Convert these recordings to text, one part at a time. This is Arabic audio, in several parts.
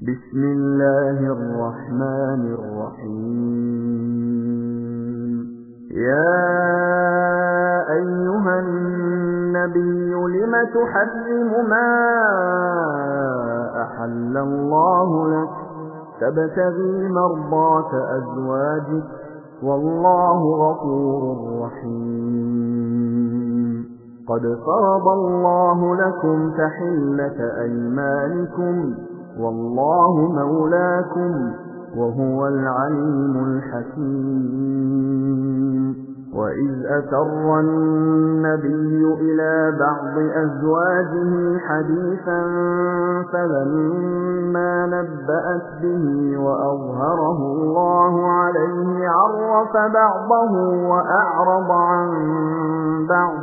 بسم الله الرحمن الرحيم يا أيها النبي لم تحرم ما أحل الله لك تبتغي مرضات أزواجك والله غفور رحيم قد فرض الله لكم تحلة أيمانكم والله مولاكم وهو العليم الحكيم وإذ أسر النبي إلى بعض أزواجه حديثا فلما نبأت به وأظهره الله عليه عرف بعضه وأعرض عن بعض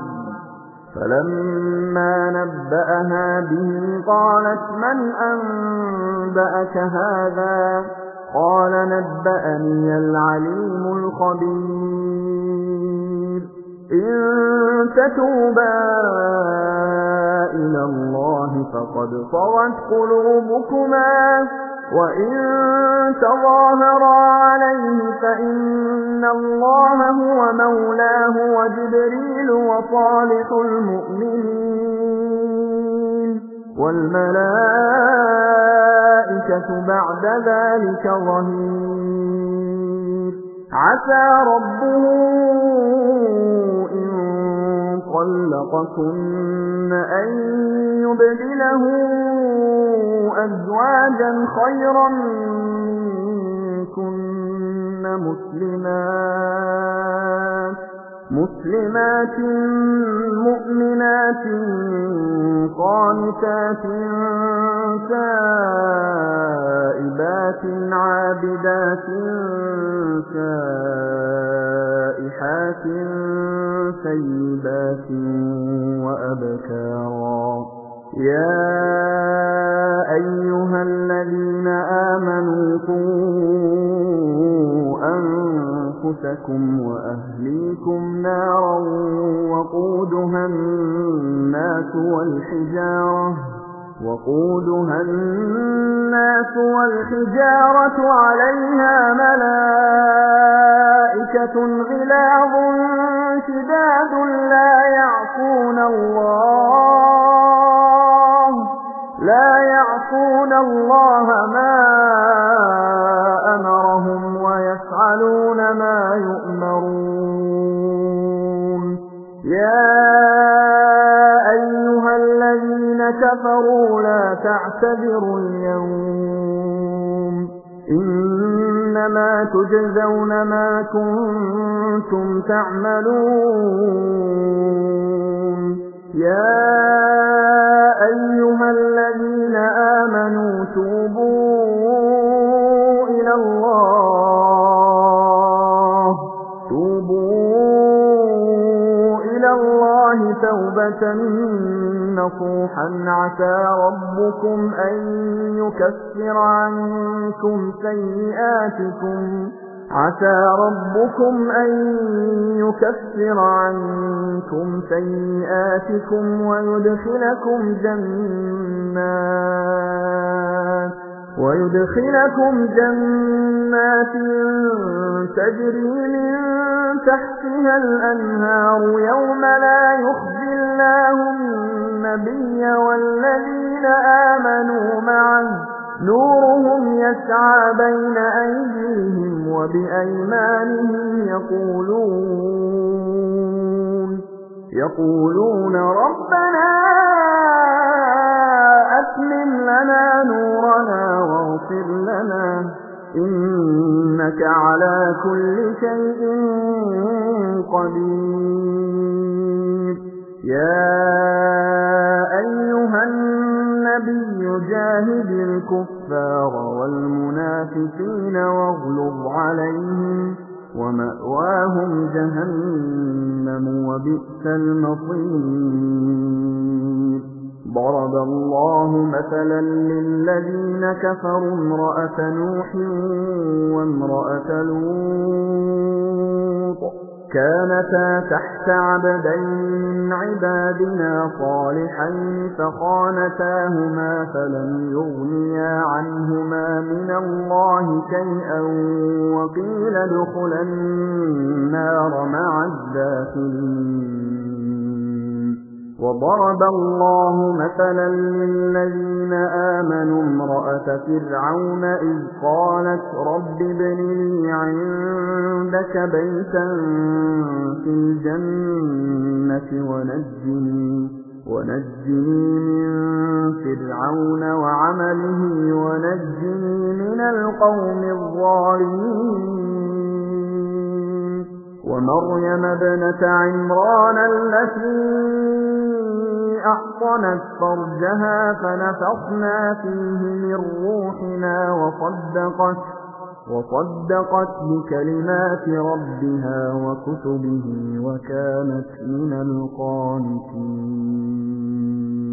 فلما نبأها به قالت من أنبأك هذا قال نبأني العليم الخبير إن تتوبا إلى الله فقد صغت قلوبكما وإن تظاهرا عليه فإن الله هو مولاه وجبريل وصالح المؤمنين والملائكة بعد ذلك ظهير عسى ربه إن طلقكن أن يبدله أزواجا خيرا منكن مسلمات مؤمنات قانتات تائبات عابدات سائحات ثيبات وأبكارا يا أيها الذين آمنوا قوا أنفسكم وأهليكم نارا وقودها الناس والحجارة عليها ملائكة غلاظ شداد لا يعصون الله ما أمرهم ويفعلون ما يؤمرون يا أيها الذين كفروا لا تعتذروا اليوم إنما تجزون ما كنتم تعملون يا أيها الذين آمنوا توبوا إلى الله توبة نصوحا عسى ربكم أن يكفر عنكم سيئاتكم ويدخلكم جنات تجري من تحتها الأنهار يوم لا يخزي الله النبي والذين آمنوا معه نورهم يسعى بين أيديهم وبأيمانهم يقولون ربنا أتمم لنا نورنا واغفر لنا إنك على كل شيء قدير يا أيها النبي جاهد الكفار والمنافقين واغلظ عليهم ومأواهم جهنم وبئس المصير ضرب الله مثلا للذين كفروا امرأة نوح وامرأة لوط كانتا تحت عبدين من عبادنا صالحين فخانتاهما فلم يغنيا عنهما شيئا وقيل ادخلا النار مع الداخلين. وضرب الله مثلا للذين آمنوا امرأة فرعون إذ قالت رب ابن لي عندك بيتا في الجنة ونجني من فرعون وعمله ونجني من القوم الظالمين. ومريم ابنة عمران التي أحصنت فرجها فنفخنا فيه من روحنا وصدقت بكلمات ربها وكتبه وكانت من القانتين.